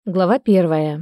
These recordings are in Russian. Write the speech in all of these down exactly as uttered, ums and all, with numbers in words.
Глава первая.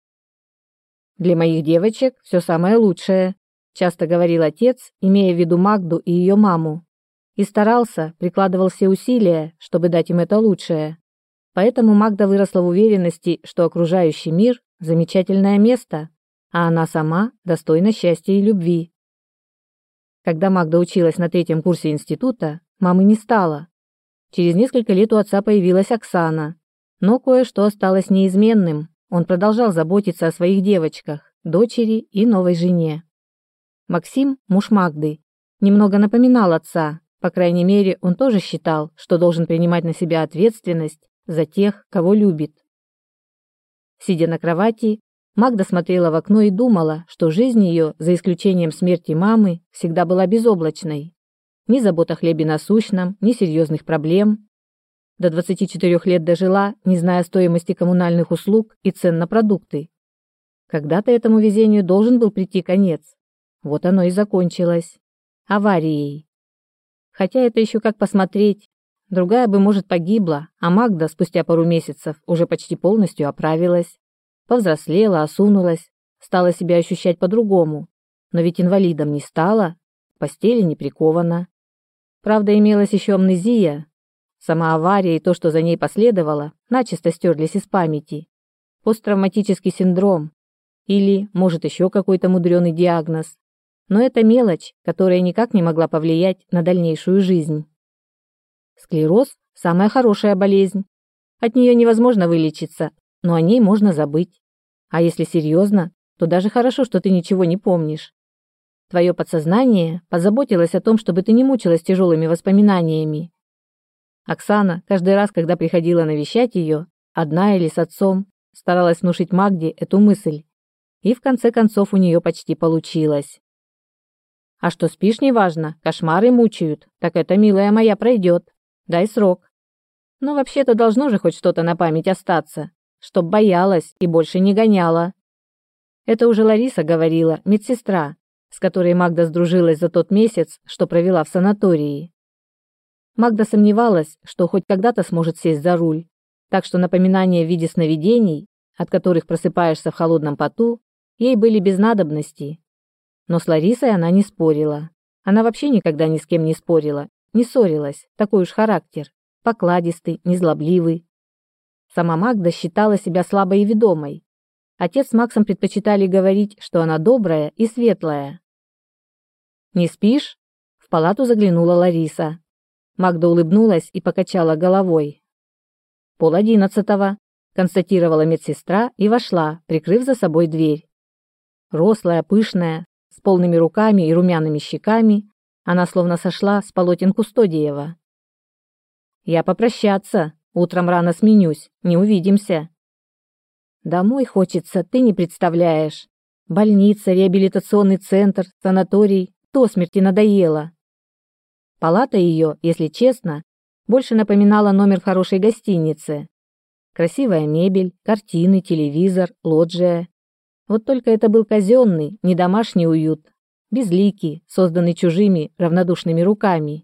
«Для моих девочек все самое лучшее», – часто говорил отец, имея в виду Магду и ее маму, и старался, прикладывал все усилия, чтобы дать им это лучшее. Поэтому Магда выросла в уверенности, что окружающий мир – замечательное место, а она сама достойна счастья и любви. Когда Магда училась на третьем курсе института, мамы не стало. Через несколько лет у отца появилась Оксана. Но кое-что осталось неизменным. Он продолжал заботиться о своих девочках, дочери и новой жене. Максим, муж Магды, немного напоминал отца. По крайней мере, он тоже считал, что должен принимать на себя ответственность за тех, кого любит. Сидя на кровати, Магда смотрела в окно и думала, что жизнь ее, за исключением смерти мамы, всегда была безоблачной. Ни забот о хлебе насущном, ни серьезных проблем. До двадцати четырёх лет дожила, не зная стоимости коммунальных услуг и цен на продукты. Когда-то этому везению должен был прийти конец. Вот оно и закончилось. Аварией. Хотя это еще как посмотреть. Другая бы, может, погибла, а Магда спустя пару месяцев уже почти полностью оправилась. Повзрослела, осунулась, стала себя ощущать по-другому. Но ведь инвалидом не стала, к постели не прикована. Правда, имелась еще амнезия. Сама авария и то, что за ней последовало, начисто стерлись из памяти. Посттравматический синдром. Или, может, еще какой-то мудреный диагноз. Но это мелочь, которая никак не могла повлиять на дальнейшую жизнь. Склероз – самая хорошая болезнь. От нее невозможно вылечиться, но о ней можно забыть. А если серьезно, то даже хорошо, что ты ничего не помнишь. Твое подсознание позаботилось о том, чтобы ты не мучилась тяжелыми воспоминаниями. Оксана, каждый раз, когда приходила навещать ее, одна или с отцом, старалась внушить Магде эту мысль. И в конце концов у нее почти получилось. А что спишь, неважно, кошмары мучают, так это, милая моя, пройдет. Дай срок. Но вообще-то должно же хоть что-то на память остаться, чтоб боялась и больше не гоняла. Это уже Лариса говорила, медсестра, с которой Магда сдружилась за тот месяц, что провела в санатории. Магда сомневалась, что хоть когда-то сможет сесть за руль, так что напоминания в виде сновидений, от которых просыпаешься в холодном поту, ей были без надобности. Но с Ларисой она не спорила. Она вообще никогда ни с кем не спорила, не ссорилась, такой уж характер, покладистый, незлобливый. Сама Магда считала себя слабой и ведомой. Отец с Максом предпочитали говорить, что она добрая и светлая. «Не спишь?» – в палату заглянула Лариса. Магда улыбнулась и покачала головой. «Пол одиннадцатого», – констатировала медсестра и вошла, прикрыв за собой дверь. Рослая, пышная, с полными руками и румяными щеками, она словно сошла с полотен Кустодиева. «Я попрощаться, утром рано сменюсь, не увидимся». «Домой хочется, ты не представляешь. Больница, реабилитационный центр, санаторий, до смерти надоело». Палата ее, если честно, больше напоминала номер в хорошей гостинице. Красивая мебель, картины, телевизор, лоджия. Вот только это был казенный, не домашний уют, безликий, созданный чужими, равнодушными руками.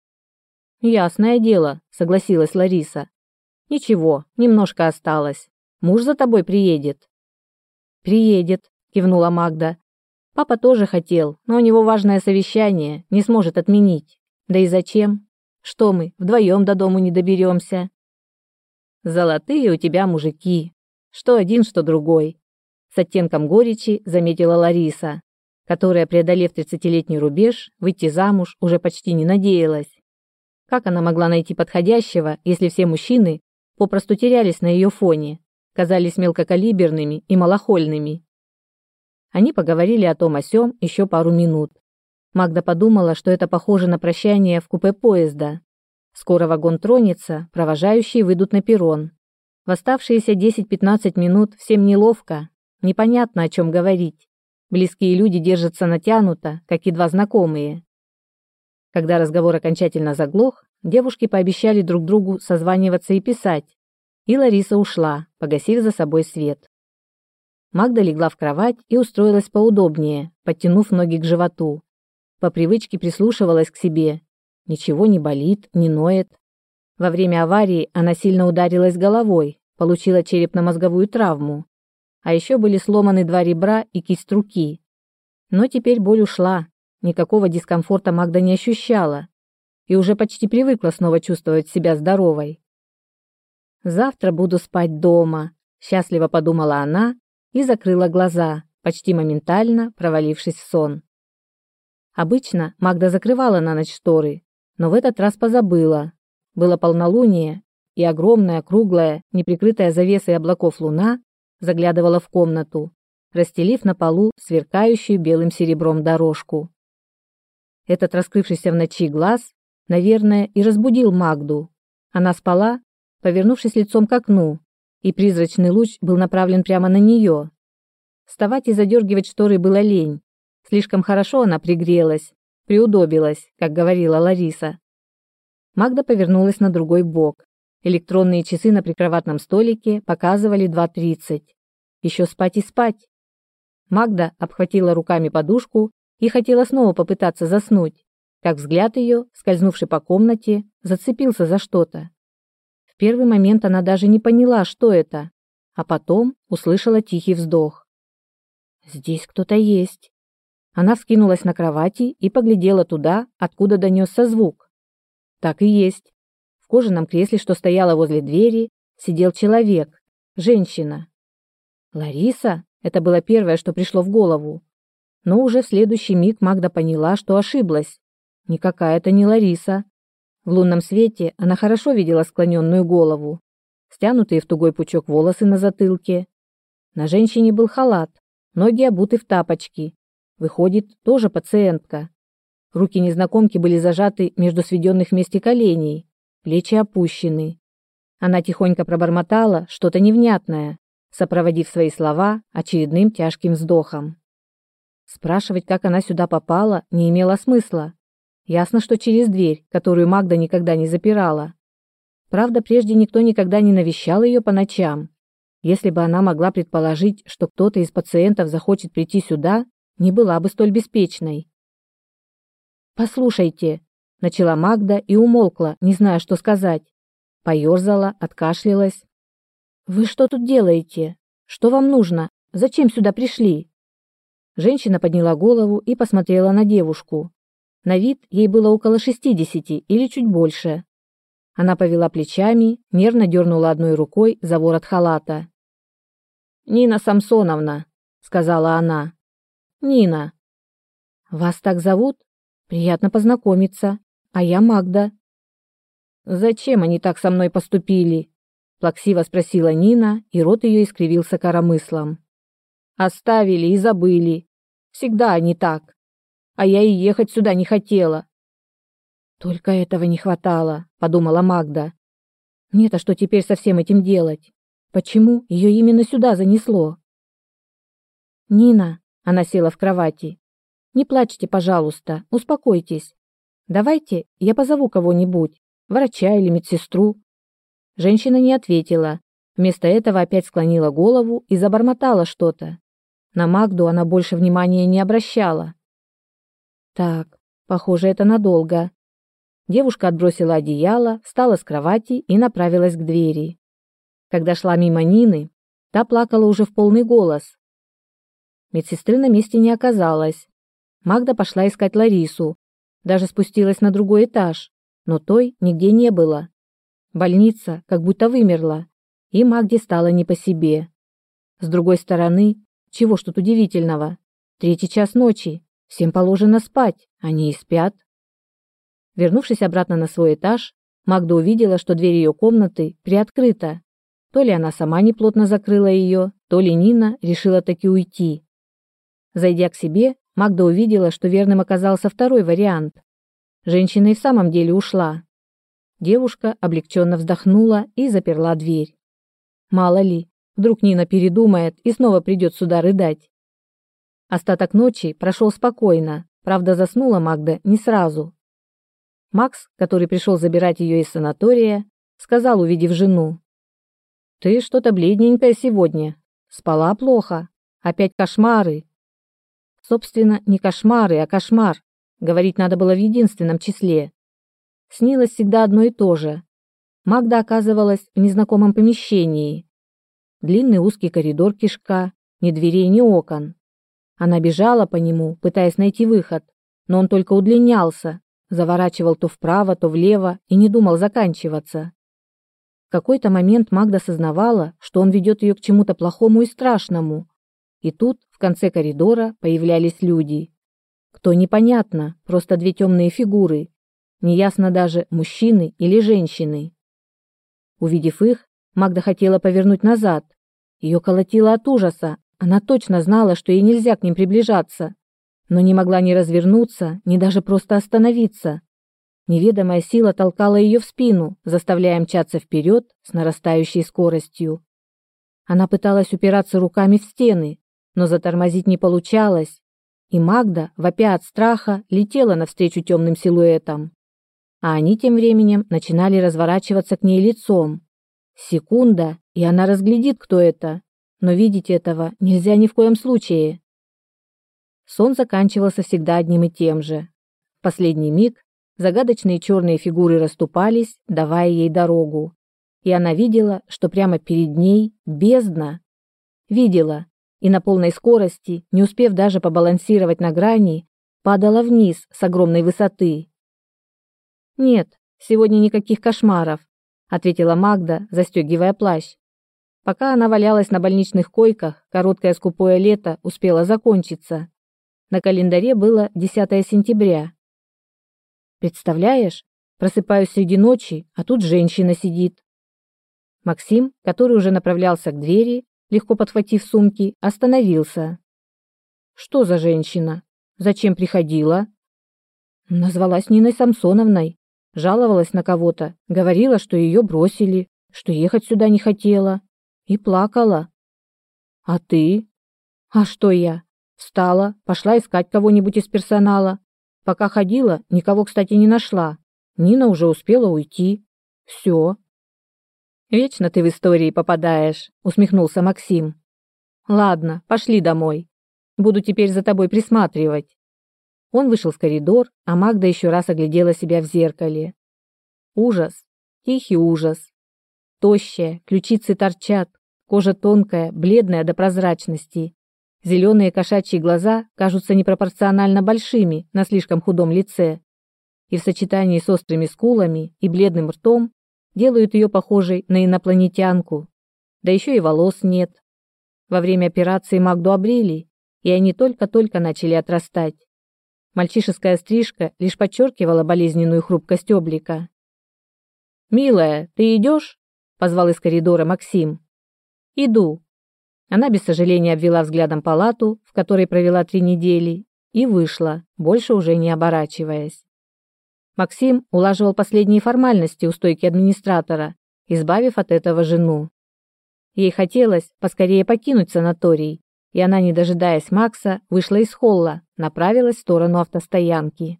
«Ясное дело», — согласилась Лариса. «Ничего, немножко осталось. Муж за тобой приедет». «Приедет», — кивнула Магда. «Папа тоже хотел, но у него важное совещание, не сможет отменить. Да и зачем? Что мы, вдвоем до дому не доберемся?» «Золотые у тебя мужики. Что один, что другой», — с оттенком горечи заметила Лариса, которая, преодолев тридцатилетний рубеж, выйти замуж уже почти не надеялась. Как она могла найти подходящего, если все мужчины попросту терялись на ее фоне, казались мелкокалиберными и малохольными? Они поговорили о том о сём еще пару минут. Магда подумала, что это похоже на прощание в купе поезда. Скоро вагон тронется, провожающие выйдут на перрон. В оставшиеся десять-пятнадцать минут всем неловко, непонятно, о чем говорить. Близкие люди держатся натянуто, как едва знакомые. Когда разговор окончательно заглох, девушки пообещали друг другу созваниваться и писать, и Лариса ушла, погасив за собой свет. Магда легла в кровать и устроилась поудобнее, подтянув ноги к животу. По привычке прислушивалась к себе. Ничего не болит, не ноет. Во время аварии она сильно ударилась головой, получила черепно-мозговую травму, а еще были сломаны два ребра и кисть руки. Но теперь боль ушла, никакого дискомфорта Магда не ощущала и уже почти привыкла снова чувствовать себя здоровой. «Завтра буду спать дома», – счастливо подумала она и закрыла глаза, почти моментально провалившись в сон. Обычно Магда закрывала на ночь шторы, но в этот раз позабыла. Было полнолуние, и огромная, круглая, неприкрытая завесой облаков луна заглядывала в комнату, расстелив на полу сверкающую белым серебром дорожку. Этот раскрывшийся в ночи глаз, наверное, и разбудил Магду. Она спала, повернувшись лицом к окну, и призрачный луч был направлен прямо на нее. Вставать и задергивать шторы было лень. Слишком хорошо она пригрелась, приудобилась, как говорила Лариса. Магда повернулась на другой бок. Электронные часы на прикроватном столике показывали два тридцать. Еще спать и спать. Магда обхватила руками подушку и хотела снова попытаться заснуть, как взгляд ее, скользнувший по комнате, зацепился за что-то. В первый момент она даже не поняла, что это, а потом услышала тихий вздох. «Здесь кто-то есть». Она вскинулась на кровати и поглядела туда, откуда донесся звук. Так и есть. В кожаном кресле, что стояло возле двери, сидел человек, женщина. Лариса? Это было первое, что пришло в голову. Но уже в следующий миг Магда поняла, что ошиблась. Никакая это не Лариса. В лунном свете она хорошо видела склоненную голову, стянутые в тугой пучок волосы на затылке. На женщине был халат, ноги обуты в тапочки. Выходит, тоже пациентка. Руки незнакомки были зажаты между сведенных вместе коленей, плечи опущены. Она тихонько пробормотала что-то невнятное, сопроводив свои слова очередным тяжким вздохом. Спрашивать, как она сюда попала, не имело смысла. Ясно, что через дверь, которую Магда никогда не запирала. Правда, прежде никто никогда не навещал ее по ночам. Если бы она могла предположить, что кто-то из пациентов захочет прийти сюда, не была бы столь беспечной. «Послушайте», — начала Магда и умолкла, не зная, что сказать. Поерзала, откашлялась. «Вы что тут делаете? Что вам нужно? Зачем сюда пришли?» Женщина подняла голову и посмотрела на девушку. На вид ей было около шестидесяти или чуть больше. Она повела плечами, нервно дернула одной рукой за ворот халата. «Нина Самсоновна», — сказала она. «Нина». «Вас так зовут? Приятно познакомиться. А я Магда». «Зачем они так со мной поступили?» — плаксиво спросила Нина, и рот ее искривился коромыслом. «Оставили и забыли. Всегда они так. А я и ехать сюда не хотела». «Только этого не хватало», — подумала Магда. «Мне-то что теперь со всем этим делать? Почему ее именно сюда занесло?» «Нина», — она села в кровати, — «не плачьте, пожалуйста, успокойтесь. Давайте я позову кого-нибудь, врача или медсестру». Женщина не ответила. Вместо этого опять склонила голову и забормотала что-то. На Магду она больше внимания не обращала. Так, похоже, это надолго. Девушка отбросила одеяло, встала с кровати и направилась к двери. Когда шла мимо Нины, та плакала уже в полный голос. Медсестры на месте не оказалось. Магда пошла искать Ларису, даже спустилась на другой этаж, но той нигде не было. Больница как будто вымерла, и Магде стало не по себе. С другой стороны, чего ж тут удивительного? Третий час ночи, всем положено спать, они и спят. Вернувшись обратно на свой этаж, Магда увидела, что дверь ее комнаты приоткрыта. То ли она сама неплотно закрыла ее, то ли Нина решила таки уйти. Зайдя к себе, Магда увидела, что верным оказался второй вариант. Женщина и в самом деле ушла. Девушка облегченно вздохнула и заперла дверь. Мало ли, вдруг Нина передумает и снова придет сюда рыдать. Остаток ночи прошел спокойно, правда, заснула Магда не сразу. Макс, который пришел забирать ее из санатория, сказал, увидев жену: «Ты что-то бледненькая сегодня. Спала плохо. Опять кошмары». Собственно, не кошмары, а кошмар. Говорить надо было в единственном числе. Снилось всегда одно и то же. Магда оказывалась в незнакомом помещении. Длинный узкий коридор кишка, ни дверей, ни окон. Она бежала по нему, пытаясь найти выход, но он только удлинялся, заворачивал то вправо, то влево и не думал заканчиваться. В какой-то момент Магда сознавала, что он ведет ее к чему-то плохому и страшному. И тут, в конце коридора, появлялись люди. Кто — непонятно, просто две темные фигуры. Неясно даже, мужчины или женщины. Увидев их, Магда хотела повернуть назад. Ее колотило от ужаса. Она точно знала, что ей нельзя к ним приближаться, но не могла ни развернуться, ни даже просто остановиться. Неведомая сила толкала ее в спину, заставляя мчаться вперед с нарастающей скоростью. Она пыталась упираться руками в стены, но затормозить не получалось, и Магда, вопя от страха, летела навстречу темным силуэтам. А они тем временем начинали разворачиваться к ней лицом. Секунда, и она разглядит, кто это, но видеть этого нельзя ни в коем случае. Сон заканчивался всегда одним и тем же. В последний миг загадочные черные фигуры расступались, давая ей дорогу, и она видела, что прямо перед ней бездна. Видела, и на полной скорости, не успев даже побалансировать на грани, падала вниз с огромной высоты. «Нет, сегодня никаких кошмаров», — ответила Магда, застегивая плащ. Пока она валялась на больничных койках, короткое скупое лето успело закончиться. На календаре было десятое сентября. «Представляешь, просыпаюсь среди ночи, а тут женщина сидит». Максим, который уже направлялся к двери, легко подхватив сумки, остановился. «Что за женщина? Зачем приходила?» Назвалась Ниной Самсоновной, жаловалась на кого-то, говорила, что ее бросили, что ехать сюда не хотела. И плакала. А ты? А что я? Встала, пошла искать кого-нибудь из персонала. Пока ходила, никого, кстати, не нашла. Нина уже успела уйти. Все. Вечно ты в истории попадаешь, усмехнулся Максим. Ладно, пошли домой. Буду теперь за тобой присматривать. Он вышел в коридор, а Магда еще раз оглядела себя в зеркале. Ужас, тихий ужас. Тощая, ключицы торчат, кожа тонкая, бледная до прозрачности. Зеленые кошачьи глаза кажутся непропорционально большими на слишком худом лице. И в сочетании с острыми скулами и бледным ртом делают ее похожей на инопланетянку. Да еще и волос нет. Во время операции Магду обрили, и они только-только начали отрастать. Мальчишеская стрижка лишь подчеркивала болезненную хрупкость облика. «Милая, ты идешь?» — позвал из коридора Максим. «Иду». Она без сожаления обвела взглядом палату, в которой провела три недели, и вышла, больше уже не оборачиваясь. Максим улаживал последние формальности у стойки администратора, избавив от этого жену. Ей хотелось поскорее покинуть санаторий, и она, не дожидаясь Макса, вышла из холла, направилась в сторону автостоянки.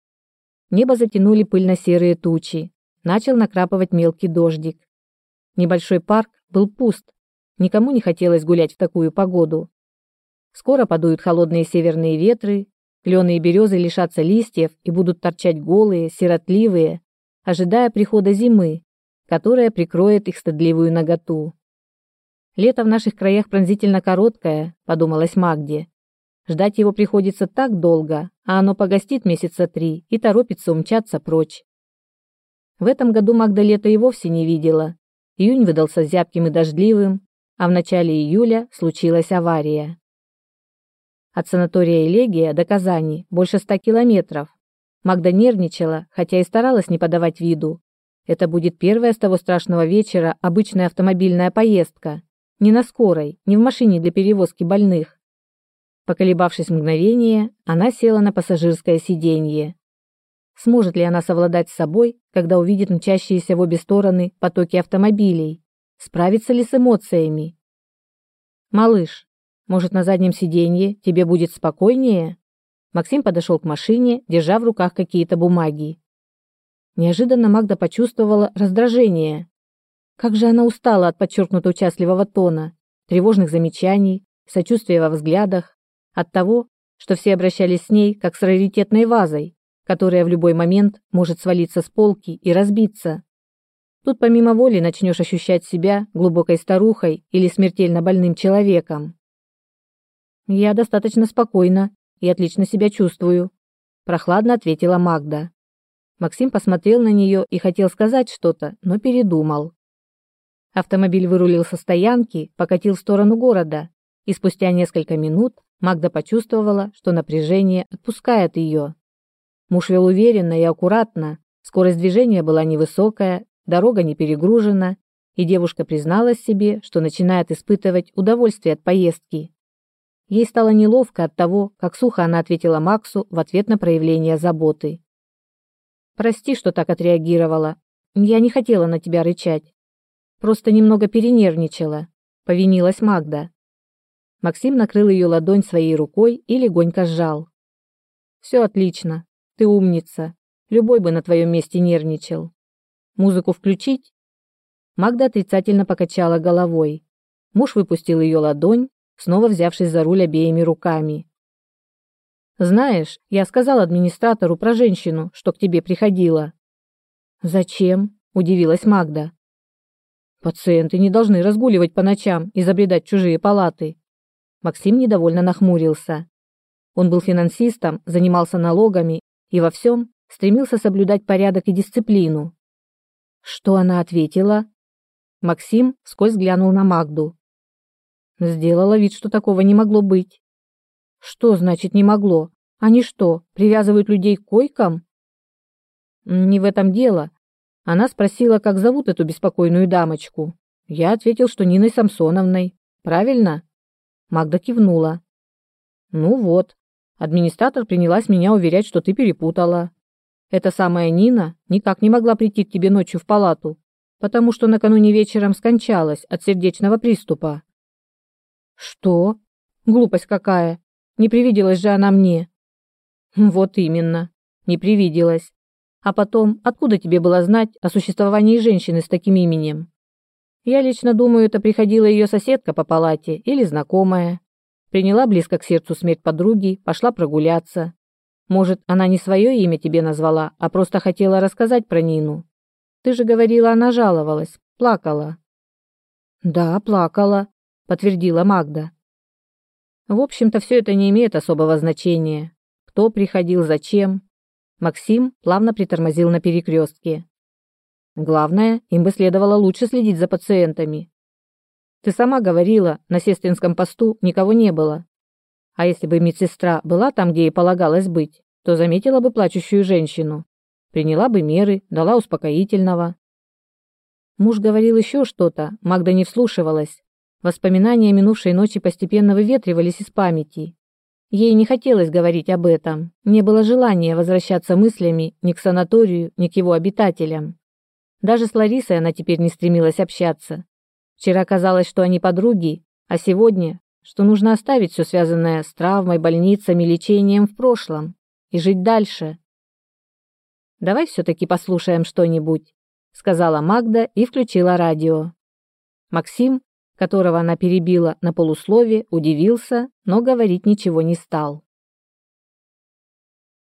Небо затянули пыльно-серые тучи, начал накрапывать мелкий дождик. Небольшой парк был пуст, никому не хотелось гулять в такую погоду. Скоро подуют холодные северные ветры, клены и березы лишатся листьев и будут торчать голые, сиротливые, ожидая прихода зимы, которая прикроет их стыдливую наготу. «Лето в наших краях пронзительно короткое», — подумалась Магде. «Ждать его приходится так долго, а оно погостит месяца три и торопится умчаться прочь». В этом году Магда лето и вовсе не видела. Июнь выдался зябким и дождливым, а в начале июля случилась авария. От санатория Элегия до Казани больше ста километров. Магда нервничала, хотя и старалась не подавать виду. Это будет первая с того страшного вечера обычная автомобильная поездка. Не на скорой, не в машине для перевозки больных. Поколебавшись мгновение, она села на пассажирское сиденье. Сможет ли она совладать с собой, когда увидит мчащиеся в обе стороны потоки автомобилей? Справится ли с эмоциями? «Малыш, может, на заднем сиденье тебе будет спокойнее?» Максим подошел к машине, держа в руках какие-то бумаги. Неожиданно Магда почувствовала раздражение. Как же она устала от подчеркнуто участливого тона, тревожных замечаний, сочувствия во взглядах, от того, что все обращались с ней как с раритетной вазой, которая в любой момент может свалиться с полки и разбиться. Тут помимо воли начнешь ощущать себя глубокой старухой или смертельно больным человеком. Я достаточно спокойна и отлично себя чувствую, прохладно ответила Магда. Максим посмотрел на нее и хотел сказать что-то, но передумал. Автомобиль вырулил со стоянки, покатил в сторону города, и спустя несколько минут Магда почувствовала, что напряжение отпускает ее. Муж вел уверенно и аккуратно, скорость движения была невысокая, дорога не перегружена, и девушка призналась себе, что начинает испытывать удовольствие от поездки. Ей стало неловко от того, как сухо она ответила Максу в ответ на проявление заботы. «Прости, что так отреагировала. Я не хотела на тебя рычать. Просто немного перенервничала», — повинилась Магда. Максим накрыл ее ладонь своей рукой и легонько сжал. «Все отлично. Ты умница. Любой бы на твоем месте нервничал. Музыку включить?» Магда отрицательно покачала головой. Муж выпустил ее ладонь, снова взявшись за руль обеими руками. «Знаешь, я сказал администратору про женщину, что к тебе приходила». «Зачем?» – удивилась Магда. «Пациенты не должны разгуливать по ночам и забредать в чужие палаты». Максим недовольно нахмурился. Он был финансистом, занимался налогами и во всем стремился соблюдать порядок и дисциплину. Что она ответила? Максим вскользь глянул на Магду. Сделала вид, что такого не могло быть. Что значит не могло? Они что, привязывают людей к койкам? Не в этом дело. Она спросила, как зовут эту беспокойную дамочку. Я ответил, что Ниной Самсоновной. Правильно? Магда кивнула. Ну вот, администратор принялась меня уверять, что ты перепутала. Эта самая Нина никак не могла прийти к тебе ночью в палату, потому что накануне вечером скончалась от сердечного приступа. Что? Глупость какая. Не привиделась же она мне. Вот именно, не привиделась. А потом, откуда тебе было знать о существовании женщины с таким именем? Я лично думаю, это приходила ее соседка по палате или знакомая. Приняла близко к сердцу смерть подруги, пошла прогуляться. Может, она не свое имя тебе назвала, а просто хотела рассказать про Нину. Ты же говорила, она жаловалась, плакала. Да, плакала, подтвердила Магда. В общем-то, все это не имеет особого значения. Кто приходил, зачем? Максим плавно притормозил на перекрестке. Главное, им бы следовало лучше следить за пациентами. Ты сама говорила, на сестринском посту никого не было. А если бы медсестра была там, где ей полагалось быть, то заметила бы плачущую женщину, приняла бы меры, дала успокоительного. Муж говорил еще что-то, Магда не вслушивалась. Воспоминания минувшей ночи постепенно выветривались из памяти. Ей не хотелось говорить об этом, не было желания возвращаться мыслями ни к санаторию, ни к его обитателям. Даже с Ларисой она теперь не стремилась общаться. Вчера казалось, что они подруги, а сегодня, что нужно оставить все связанное с травмой, больницами, лечением в прошлом и жить дальше. «Давай все-таки послушаем что-нибудь», — сказала Магда и включила радио. Максим, которого она перебила на полуслове, удивился, но говорить ничего не стал.